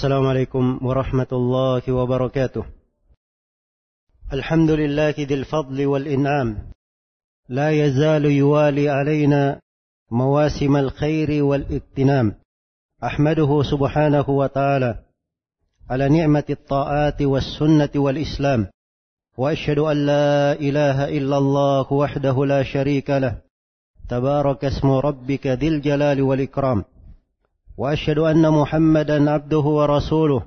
السلام عليكم ورحمة الله وبركاته. الحمد لله ذي الفضل والإنعام، لا يزال يوالي علينا مواسم الخير والاغتنام. أحمده سبحانه وتعالى على نعمة الطاعات والسنة والإسلام، وأشهد أن لا إله إلا الله وحده لا شريك له، تبارك اسم ربك ذي الجلال والإكرام. وأشهد أن محمدا عبده ورسوله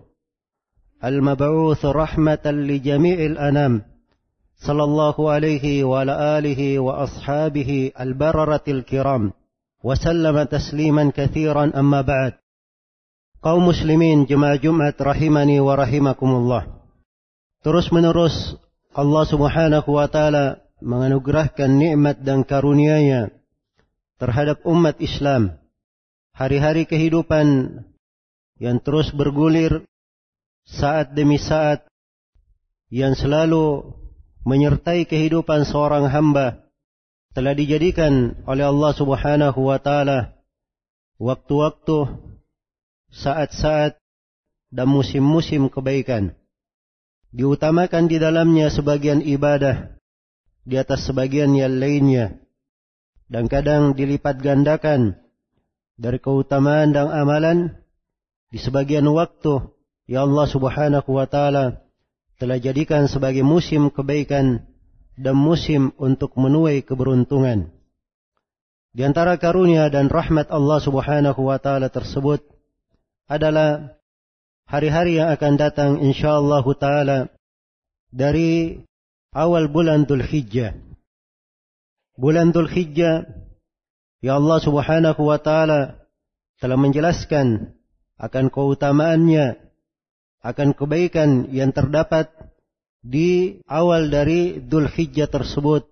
المبعوث رحمة لجميع الأنام، صلى الله عليه وعلى آله وأصحابه البررة الكرام، وسلم تسليما كثيرا. أما بعد. Kaum muslimin jemaah Jumat rahimani wa rahimakumullah. Terus menerus Allah Subhanahu wa taala menganugerahkan nikmat dan karunia-Nya terhadap umat Islam. Hari-hari kehidupan yang terus bergulir saat demi saat, yang selalu menyertai kehidupan seorang hamba, telah dijadikan oleh Allah Subhanahu wa taala waktu-waktu, saat-saat dan musim-musim kebaikan. Diutamakan di dalamnya sebagian ibadah di atas sebagian yang lainnya, dan kadang dilipat gandakan dari keutamaan dan amalan di sebagian waktu yang Allah Subhanahu wa taala telah jadikan sebagai musim kebaikan dan musim untuk menuai keberuntungan. Di antara karunia dan rahmat Allah Subhanahu wa taala tersebut adalah hari-hari yang akan datang insyaallah taala dari awal bulan Dzulhijjah. Bulan Dzulhijjah ya Allah Subhanahu wa taala telah menjelaskan akan keutamaannya, akan kebaikan yang terdapat di awal dari Dzulhijjah tersebut,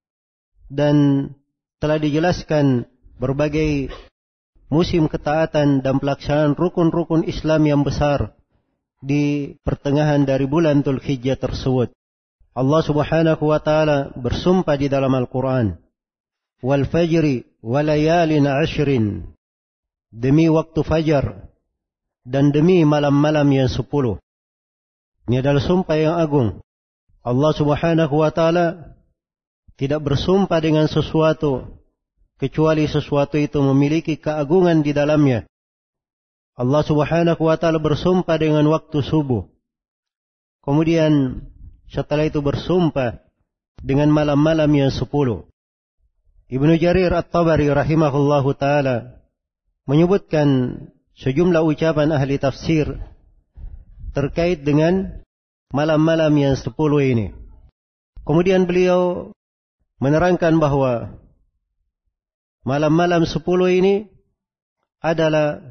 dan telah dijelaskan berbagai musim ketaatan dan pelaksanaan rukun-rukun Islam yang besar di pertengahan dari bulan Dzulhijjah tersebut. Allah Subhanahu wa taala bersumpah di dalam Al-Qur'an, wal fajri walayalin ashrin, demi waktu fajar dan demi malam-malam yang 10. Ini adalah sumpah yang agung. Allah Subhanahu wa taala tidak bersumpah dengan sesuatu kecuali sesuatu itu memiliki keagungan di dalamnya. Allah Subhanahu wa taala bersumpah dengan waktu subuh. Kemudian setelah itu bersumpah dengan malam-malam yang 10. Ibnu Jarir At-Tabari rahimahullahu ta'ala menyebutkan sejumlah ucapan ahli tafsir terkait dengan malam-malam yang 10 ini. Kemudian beliau menerangkan bahwa malam-malam 10 ini adalah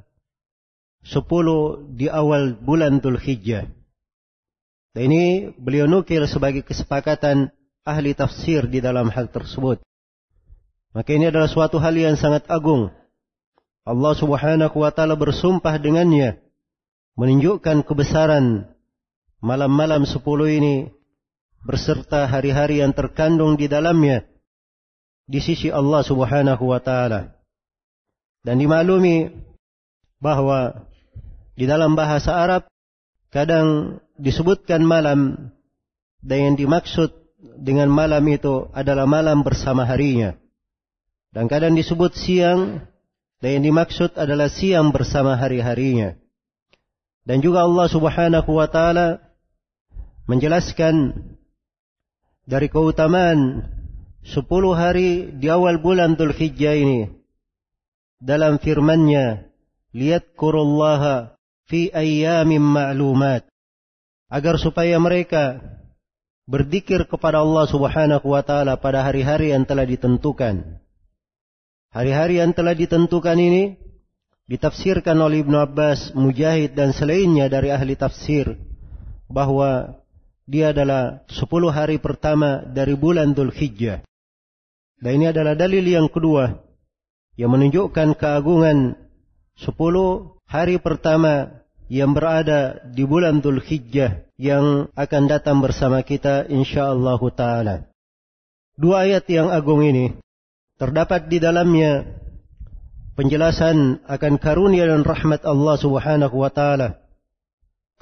10 di awal bulan Dzulhijjah. Dan ini beliau nukil sebagai kesepakatan ahli tafsir di dalam hal tersebut. Maka ini adalah suatu hal yang sangat agung. Allah Subhanahu wa taala bersumpah dengannya, menunjukkan kebesaran malam-malam 10 ini berserta hari-hari yang terkandung di dalamnya di sisi Allah Subhanahu wa taala. Dan dimaklumi bahwa di dalam bahasa Arab kadang disebutkan malam, dan yang dimaksud dengan malam itu adalah malam bersama harinya. Dan kadang disebut siang, dan yang dimaksud adalah siang bersama hari-harinya. Dan juga Allah Subhanahu wa taala menjelaskan dari keutamaan 10 hari di awal bulan Dzulhijjah ini dalam firman-Nya, liyadkurullaha fi ayyamin ma'lumat, agar supaya mereka berzikir kepada Allah Subhanahu wa taala pada hari-hari yang telah ditentukan. Hari-hari yang telah ditentukan ini ditafsirkan oleh Ibnu Abbas, Mujahid dan selainnya dari ahli tafsir bahwa dia adalah 10 hari pertama dari bulan Dzulhijjah. Dan ini adalah dalil yang kedua yang menunjukkan keagungan 10 hari pertama yang berada di bulan Dzulhijjah yang akan datang bersama kita insyaallah taala. Dua ayat yang agung ini terdapat di dalamnya penjelasan akan karunia dan rahmat Allah Subhanahu wa taala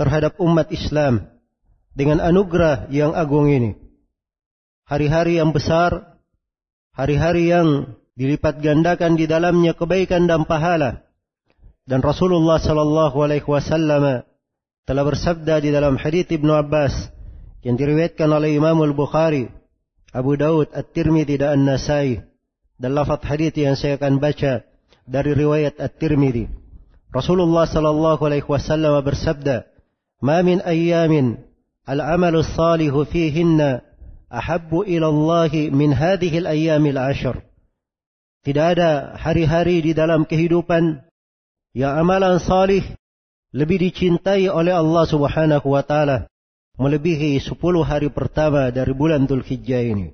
terhadap umat Islam dengan anugerah yang agung ini. Hari-hari yang besar, hari-hari yang dilipat gandakan di dalamnya kebaikan dan pahala. Dan Rasulullah sallallahu alaihi wasallam telah bersabda di dalam hadits Ibnu Abbas yang diriwayatkan oleh Imam Al-Bukhari, Abu Daud, At-Tirmidzi dan An-Nasai. Dan lafaz hadits yang saya akan baca dari riwayat At-Tirmidzi. Rasulullah sallallahu alaihi wasallam bersabda, "Ma min ayyamin al-'amalu as-salihu fihinna ahabbu ila Allah min hadhihi al-ayyamil 'ashr." Tidak ada hari-hari di dalam kehidupan yang amalan salih lebih dicintai oleh Allah Subhanahu wa taala melebihi 10 hari pertama dari bulan Dzulhijjah ini.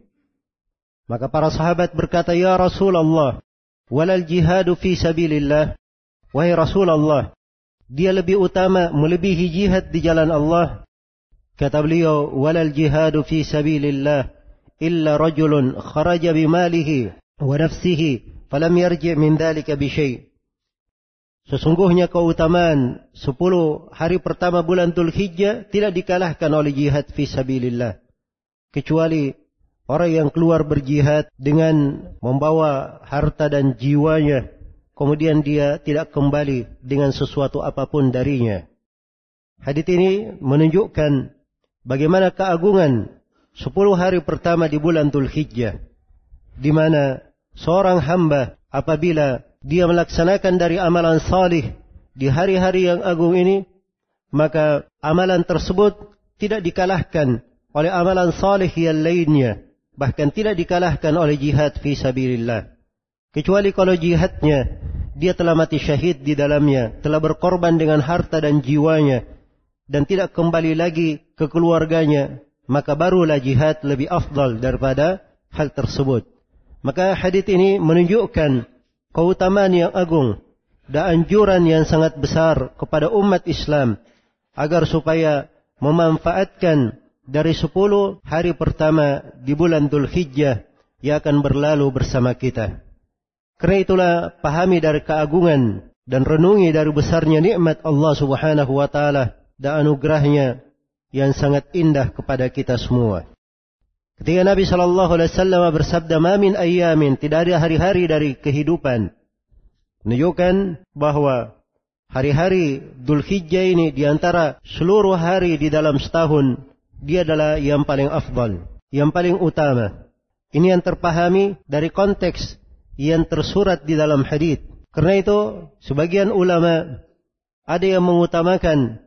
Maka para sahabat berkata, "Ya Rasulullah, walal jihadu fi sabilillah?" Wahai Rasulullah, dia lebih utama melebihi jihad di jalan Allah. Kata beliau, "Walal jihadu fi sabilillah illa rajulun kharaja bimalihi wa nafsihi falam yarji' min dhalika bi syai'." Sesungguhnya keutamaan 10 hari pertama bulan Dzulhijjah tidak dikalahkan oleh jihad fi sabilillah. Kecuali orang yang keluar berjihad dengan membawa harta dan jiwanya, kemudian dia tidak kembali dengan sesuatu apapun darinya. Hadits ini menunjukkan bagaimana keagungan 10 hari pertama di bulan Dzulhijjah, di mana seorang hamba apabila dia melaksanakan dari amalan salih di hari-hari yang agung ini, maka amalan tersebut tidak dikalahkan oleh amalan salih yang lainnya, bahkan tidak dikalahkan oleh jihad fi sabilillah. Kecuali kalau jihadnya dia telah mati syahid di dalamnya, telah berkorban dengan harta dan jiwanya, dan tidak kembali lagi ke keluarganya, maka barulah jihad lebih afdal daripada hal tersebut. Maka hadits ini menunjukkan keutamaan yang agung dan anjuran yang sangat besar kepada umat Islam agar supaya memanfaatkan dari 10 hari pertama di bulan Dzulhijjah yang akan berlalu bersama kita. Karena itulah pahami dari keagungan dan renungi dari besarnya nikmat Allah Subhanahu wa taala dan anugerahnya yang sangat indah kepada kita semua. Ketika Nabi sallallahu alaihi wasallam bersabda, "Ma min ayyamin," tidak ada hari-hari dari kehidupan, menunjukkan bahwa hari-hari Dzulhijjah ini di antara seluruh hari di dalam setahun, dia adalah yang paling afdal, yang paling utama. Ini yang terpahami dari konteks yang tersurat di dalam hadits. Karena itu sebagian ulama ada yang mengutamakan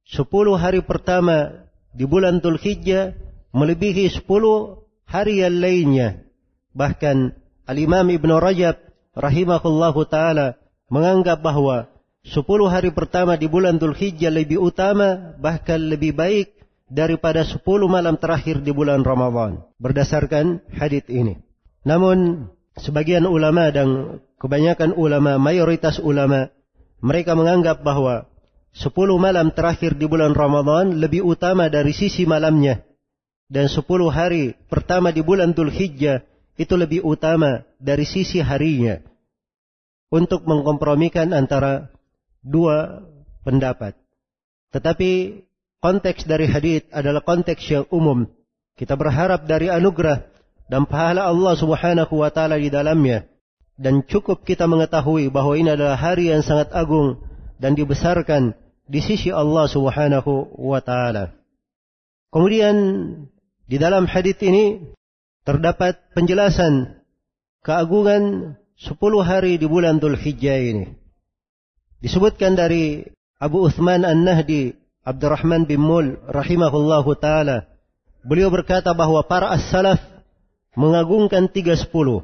10 hari pertama di bulan Dzulhijjah melebihi 10 hari yang lainnya. Bahkan Al-Imam Ibn Rajab rahimahullahu ta'ala menganggap bahwa 10 hari pertama di bulan Dzulhijjah lebih utama, bahkan lebih baik daripada 10 malam terakhir di bulan Ramadan, berdasarkan hadits ini. Namun sebagian ulama dan kebanyakan ulama, mayoritas ulama, mereka menganggap bahwa 10 malam terakhir di bulan Ramadan lebih utama dari sisi malamnya, dan 10 hari pertama di bulan Dzulhijjah itu lebih utama dari sisi harinya, untuk mengkompromikan antara dua pendapat. Tetapi konteks dari hadits adalah konteks yang umum. Kita berharap dari anugerah dan pahala Allah Subhanahu wa taala di dalamnya, dan cukup kita mengetahui bahwa ini adalah hari yang sangat agung dan dibesarkan di sisi Allah Subhanahu wa taala. Kemudian di dalam hadits ini terdapat penjelasan keagungan 10 hari di bulan Dzulhijjah ini. Disebutkan dari Abu Uthman An-Nahdi Abdurrahman bin Mul rahimahullahu ta'ala, beliau berkata bahwa para as-salaf mengagungkan 10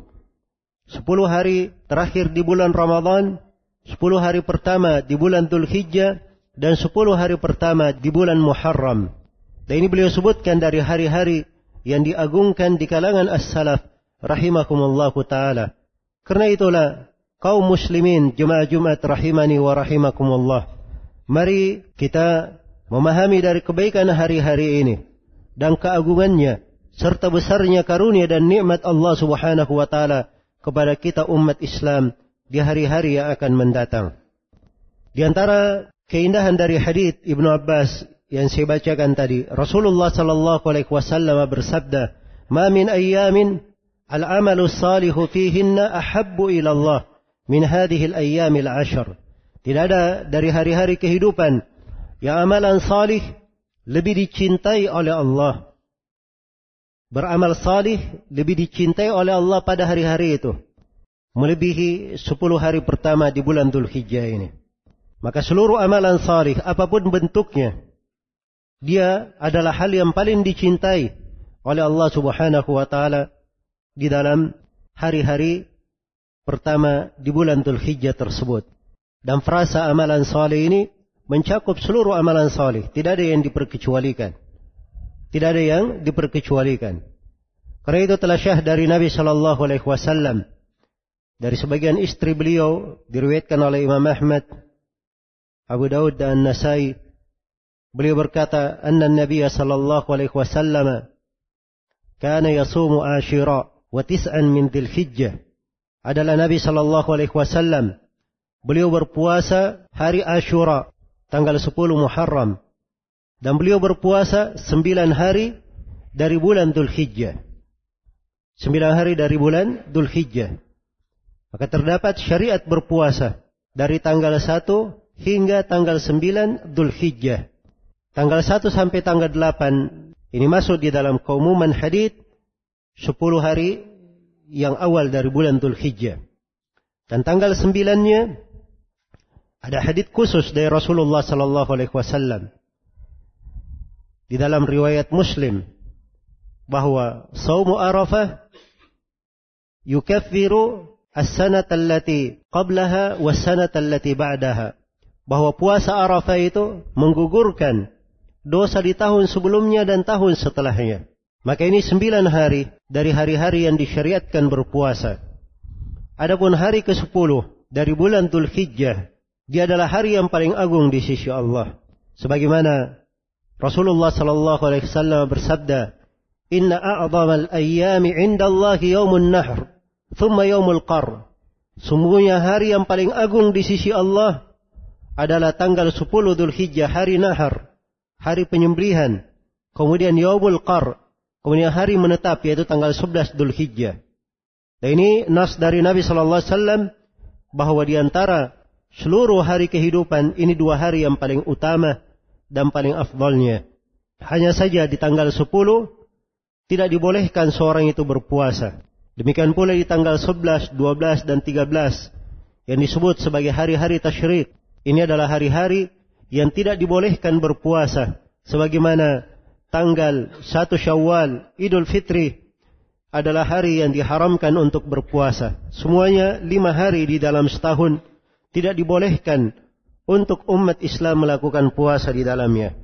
hari terakhir di bulan Ramadan, 10 hari pertama di bulan Dzulhijjah, dan 10 hari pertama di bulan Muharram. Dan ini beliau sebutkan dari hari-hari yang diagungkan di kalangan as-salaf rahimakumullahu ta'ala. Karena itulah kaum muslimin jemaah Jumat rahimani wa rahimakumullah, mari kita memahami dari kebaikan hari-hari ini dan keagungannya serta besarnya karunia dan nikmat Allah Subhanahu wa taala kepada kita umat Islam di hari-hari yang akan mendatang. Di antara keindahan dari hadits Ibnu Abbas yang saya bacakan tadi, Rasulullah sallallahu alaihi wasallam bersabda, "Ma min ayyamin al-amalu salihu fihinna ahabbu ila Allah min hadhihi al-ayyamil 'ashr." Tidak ada dari hari-hari kehidupan yang amalan salih lebih dicintai oleh Allah. Beramal salih lebih dicintai oleh Allah pada hari-hari itu, melebihi 10 hari pertama di bulan Dzulhijjah ini. Maka seluruh amalan salih, apapun bentuknya, dia adalah hal yang paling dicintai oleh Allah Subhanahu wa Ta'ala di dalam hari-hari pertama di bulan Dzulhijjah tersebut. Dan frasa amalan salih ini mencakup seluruh amalan salih, tidak ada yang diperkecualikan. Tidak ada yang diperkecualikan. Karena itu telah syah dari Nabi sallallahu alaihi wasallam, dari sebagian istri beliau, diriwayatkan oleh Imam Ahmad, Abu Daud dan Nasai, beliau berkata, "Anna Nabi sallallahu alaihi wasallam kana yasumu Ashira wa tis'an min Dzulhijjah." Adalah Nabi sallallahu alaihi wasallam, beliau berpuasa hari Ashura, tanggal 10 Muharram, dan beliau berpuasa 9 hari dari bulan Dzulhijjah. 9 hari dari bulan Dzulhijjah. Maka terdapat syariat berpuasa dari tanggal 1 hingga tanggal 9 Dzulhijjah. Tanggal 1 sampai tanggal 8 ini masuk di dalam keumuman hadits 10 hari yang awal dari bulan Dzulhijjah. Dan tanggal 9-nya ada hadits khusus dari Rasulullah sallallahu alaihi wasallam di dalam riwayat Muslim bahwa Shaumu Arafah yukaffiru as-sanata allati qablaha was-sanata allati ba'daha. Bahwa puasa Arafah itu menggugurkan dosa di tahun sebelumnya dan tahun setelahnya. Maka ini 9 hari dari hari-hari yang disyariatkan berpuasa. Adapun hari ke-10 dari bulan Dzulhijjah, dia adalah hari yang paling agung di sisi Allah. Sebagaimana Rasulullah sallallahu alaihi wasallam bersabda, "Inna a'dhamal ayyami 'indallahi yaumun nahr, thumma yaumul qar." Sungguhnya hari yang paling agung di sisi Allah adalah tanggal 10 Dzulhijjah, hari nahar, hari penyembelihan. Kemudian yaumul qar, kemudian hari menetap, yaitu tanggal 11 Dzulhijjah. Dan ini nas dari Nabi sallallahu alaihi wasallam bahwa di antara seluruh hari kehidupan ini 2 hari yang paling utama dan paling afdalnya. Hanya saja di tanggal 10 tidak dibolehkan seorang itu berpuasa. Demikian pula di tanggal 11, 12 dan 13 yang disebut sebagai hari-hari tasyrik. Ini adalah hari-hari yang tidak dibolehkan berpuasa. Sebagaimana tanggal 1 Syawal, Idul Fitri adalah hari yang diharamkan untuk berpuasa. Semuanya 5 hari di dalam setahun tidak dibolehkan untuk umat Islam melakukan puasa di dalamnya.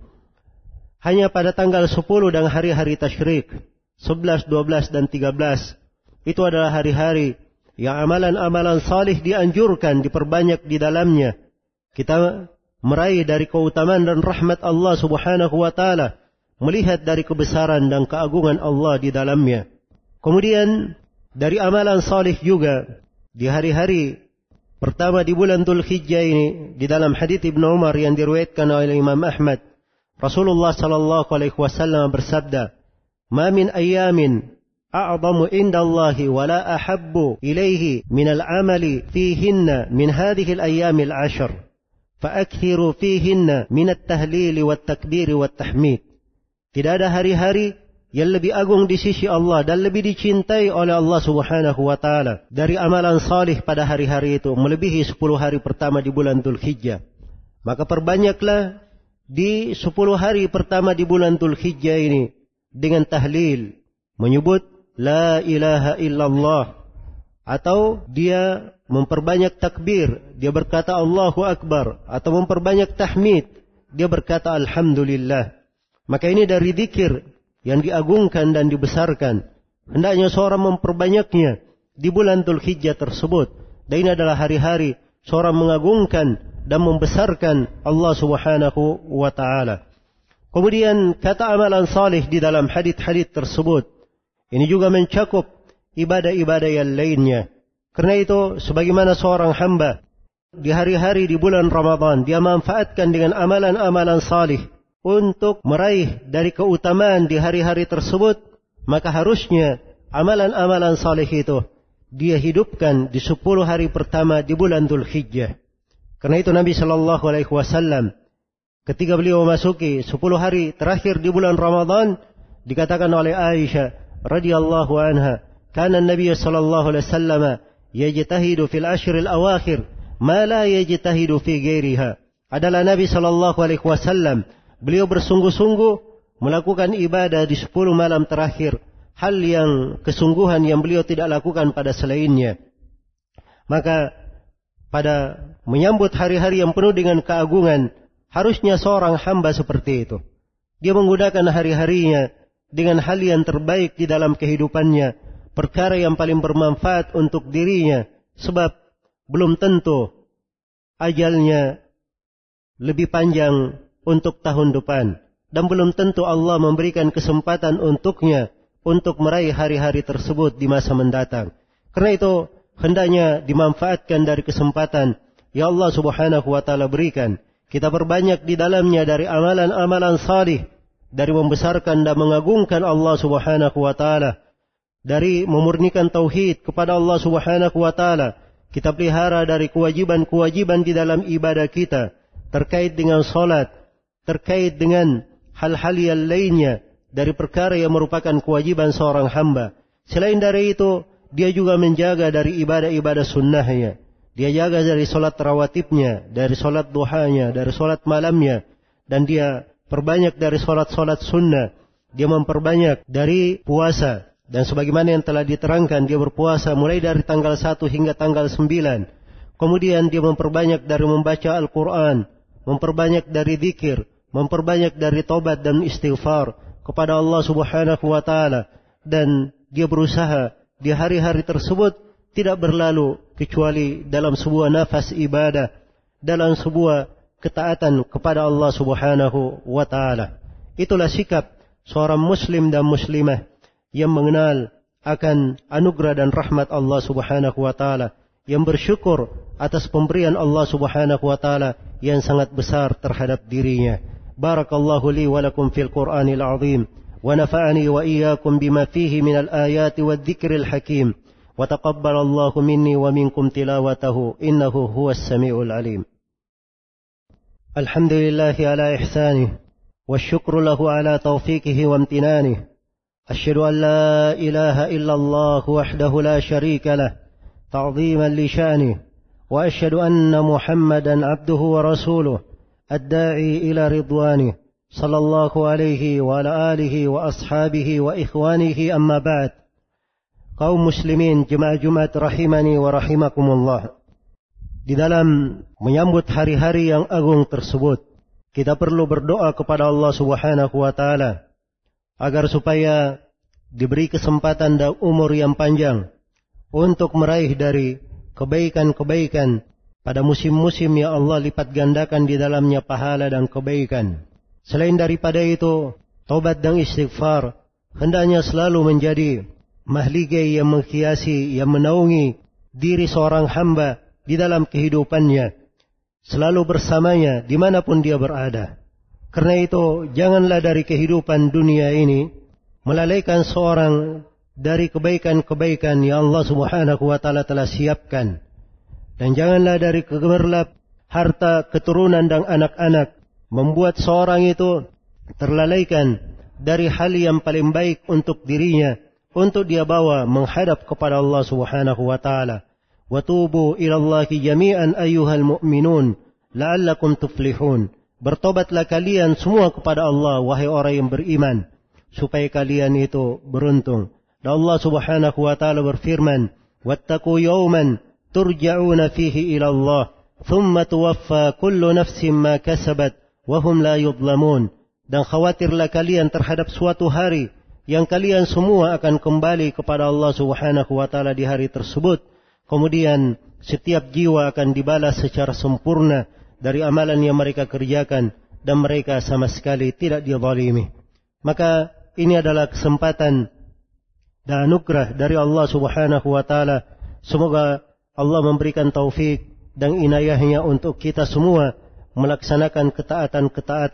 Hanya pada tanggal 10 dan hari-hari tasyrik, 11, 12 dan 13, itu adalah hari-hari yang amalan-amalan salih dianjurkan, diperbanyak di dalamnya. Kita meraih dari keutamaan dan rahmat Allah Subhanahu wa Ta'ala, melihat dari kebesaran dan keagungan Allah di dalamnya. Kemudian dari amalan salih juga di hari-hari pertama di bulan Dzulhijjah ini, di dalam hadits Ibnu Umar yang diriwayatkan oleh Imam Ahmad, Rasulullah sallallahu alaihi wasallam bersabda, "Ma min ayyamin a'zamu indallahi wa la ahabbu ilaihi min al-amali fihinna min hadhihi al-ayyamil 'ashr. Fa'akthiru fihinna min at-tahlil wat-takbir wat-tahmid." Tidak ada hari-hari yang lebih agung di sisi Allah dan lebih dicintai oleh Allah Subhanahu wa Ta'ala dari amalan salih pada hari-hari itu, melebihi 10 hari pertama di bulan Dzulhijjah. Maka perbanyaklah di 10 hari pertama di bulan Dzulhijjah ini dengan tahlil, menyebut la ilaha illallah, atau dia memperbanyak takbir, dia berkata Allahu Akbar, atau memperbanyak tahmid, dia berkata Alhamdulillah. Maka ini dari zikir yang diagungkan dan dibesarkan. Hendaknya seorang memperbanyaknya di bulan Dzulhijjah tersebut. Dan ini adalah hari-hari seorang mengagungkan dan membesarkan Allah Subhanahu wa Ta'ala. Kemudian kata amalan salih di dalam hadits-hadits tersebut, ini juga mencakup ibadah-ibadah yang lainnya. Karena itu sebagaimana seorang hamba di hari-hari di bulan Ramadan dia manfaatkan dengan amalan-amalan salih, untuk meraih dari keutamaan di hari-hari tersebut, maka harusnya amalan-amalan saleh itu dia hidupkan di 10 hari pertama di bulan Dzulhijjah. Karena itu Nabi sallallahu alaihi wasallam ketika beliau memasuki 10 hari terakhir di bulan Ramadan, dikatakan oleh Aisyah radhiyallahu anha, "Kana Nabi sallallahu alaihi wasallam yajtahidu fil ashril awakhir ma la yajtahidu fi ghairiha." Adalah Nabi sallallahu alaihi wasallam, beliau bersungguh-sungguh melakukan ibadah di 10 malam terakhir, hal yang kesungguhan yang beliau tidak lakukan pada selainnya. Maka pada menyambut hari-hari yang penuh dengan keagungan, harusnya seorang hamba seperti itu. Dia menggunakan hari-harinya dengan hal yang terbaik di dalam kehidupannya, perkara yang paling bermanfaat untuk dirinya, sebab belum tentu ajalnya lebih panjang untuk tahun depan, dan belum tentu Allah memberikan kesempatan untuknya untuk meraih hari-hari tersebut di masa mendatang. Karena itu hendaknya dimanfaatkan dari kesempatan yang Allah Subhanahu wa taala berikan. Kita berbanyak di dalamnya dari amalan-amalan salih, dari membesarkan dan mengagungkan Allah Subhanahu wa taala, dari memurnikan tauhid kepada Allah Subhanahu wa taala. Kita pelihara dari kewajiban-kewajiban di dalam ibadah kita, terkait dengan salat, terkait dengan hal-hal yang lainnya dari perkara yang merupakan kewajiban seorang hamba. Selain dari itu, dia juga menjaga dari ibadah-ibadah sunnahnya. Dia jaga dari solat rawatibnya, dari solat duhanya, dari solat malamnya. Dan dia perbanyak dari solat-solat sunnah. Dia memperbanyak dari puasa. Dan sebagaimana yang telah diterangkan, dia berpuasa mulai dari tanggal 1 hingga tanggal 9. Kemudian dia memperbanyak dari membaca Al-Quran, memperbanyak dari zikir, memperbanyak dari taubat dan istighfar kepada Allah Subhanahu wa taala. Dan dia berusaha di hari-hari tersebut tidak berlalu kecuali dalam sebuah nafas ibadah, dalam sebuah ketaatan kepada Allah Subhanahu wa taala. Itulah sikap seorang muslim dan muslimah yang mengenal akan anugerah dan rahmat Allah Subhanahu wa taala, yang bersyukur atas pemberian Allah Subhanahu wa taala yang sangat besar terhadap dirinya. Barakallahu li wa lakum fil Qur'anil azim. ونفعني وإياكم بما فيه من الآيات والذكر الحكيم وتقبل الله مني ومنكم تلاوته إنه هو السميع العليم. الحمد لله على إحسانه والشكر له على توفيقه وامتنانه. أشهد أن لا إله إلا الله وحده لا شريك له تعظيما لشانه، وأشهد أن محمدا عبده ورسوله الداعي إلى رضوانه صلى الله عليه وعلى آله وأصحابه وإخوانه أما بعد. Kaum muslimin jemaah Jumat rahimani wa rahimakumullah. Di dalam menyambut hari-hari yang agung tersebut, kita perlu berdoa kepada Allah Subhanahu wa taala agar supaya diberi kesempatan dan umur yang panjang untuk meraih dari kebaikan-kebaikan pada musim-musim yang Allah lipat gandakan di dalamnya pahala dan kebaikan. Selain daripada itu, taubat dan istighfar hendaknya selalu menjadi mahligai yang menghiasi, yang menaungi diri seorang hamba di dalam kehidupannya, selalu bersamanya dimanapun dia berada. Karena itu, janganlah dari kehidupan dunia ini melalaikan seorang dari kebaikan-kebaikan yang Allah Subhanahu wa taala telah siapkan. Dan janganlah dari kegemerlap harta, keturunan dan anak-anak membuat seorang itu terlalaikan dari hal yang paling baik untuk dirinya, untuk dia bawa menghadap kepada Allah Subhanahu wa taala. Wa tubu ila Allahi jami'an ayyuhal mu'minun la'allakum tuflihun. Bertobatlah kalian semua kepada Allah wahai orang yang beriman, supaya kalian itu beruntung. Dan Allah Subhanahu wa taala berfirman, wattaqu yawman turja'una fihi ila Allah thumma tuwaffa kullu nafsin ma kasabat wahum la yudlamun. Dan khawatirlah kalian terhadap suatu hari yang kalian semua akan kembali kepada Allah Subhanahu wa taala di hari tersebut. Kemudian setiap jiwa akan dibalas secara sempurna dari amalan yang mereka kerjakan, dan mereka sama sekali tidak dizalimi. Maka ini adalah kesempatan dan anugerah dari Allah Subhanahu wa taala. Semoga Allah memberikan taufik dan inayahnya untuk kita semua melaksanakan ketaatan-ketaatan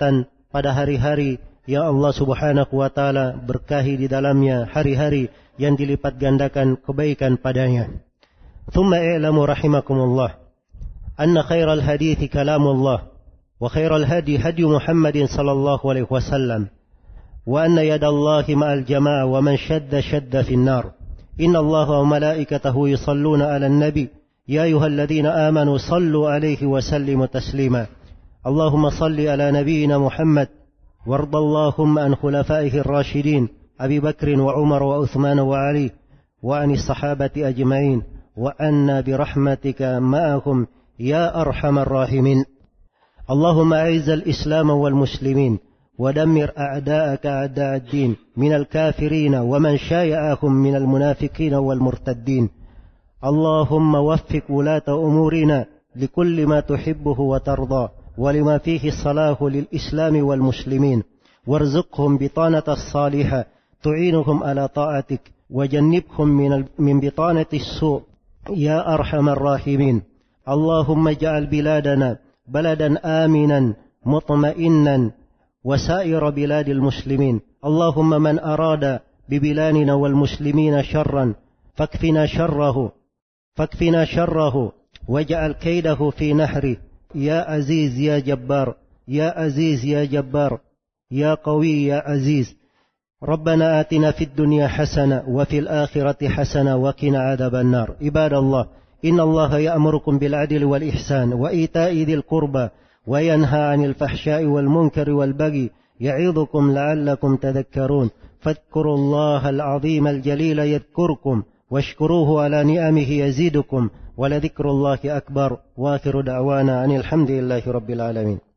pada hari-hari yang Allah Subhanahu wa taala berkahi di dalamnya, hari-hari yang dilipat gandakan kebaikan padanya. Thumma i'lamu rahimakumullah anna khairal hadithi kalamullah wa khairal hadi hadi Muhammadin sallallahu alaihi wasallam wa anna yadallahi ma'al jama'a wa man shadda shadda fin nar. Inna Allaha wa malaikatahu yusalluna 'alan nabi ya ayyuhalladzina amanu sallu 'alaihi wa sallimu taslima. Allahumma salli 'ala nabiyyina Muhammad وارض اللهم عن خلفائه الراشدين أبي بكر وعمر وعثمان وعلي وعن الصحابة أجمعين وعنا برحمتك معهم يا أرحم الراحمين. اللهم أعز الإسلام والمسلمين ودمر أعداءك أعداء الدين من الكافرين ومن شايعهم من المنافقين والمرتدين. اللهم وفق ولاة أمورنا لكل ما تحبه وترضى ولما فيه الصلاح للإسلام والمسلمين، وارزقهم بطانة الصالحة تعينهم على طاعتك وجنبهم من بطانة السوء يا أرحم الراحمين. اللهم اجعل بلادنا بلدا آمنا مطمئنا وسائر بلاد المسلمين. اللهم من أراد ببلادنا والمسلمين شرا فاكفنا شره واجعل كيده في نحره يا عزيز يا جبار يا عزيز يا جبار يا قوي يا عزيز. ربنا آتنا في الدنيا حسنة وفي الآخرة حسنة وقنا عذاب النار. عباد الله، إن الله يأمركم بالعدل والإحسان وإيتاء ذي القربى وينهى عن الفحشاء والمنكر والبغي يعظكم لعلكم تذكرون. فاذكروا الله العظيم الجليل يذكركم واشكروه على نعمه يزيدكم ولذكر الله أكبر. وآخر دعوانا أن الحمد لله رب العالمين.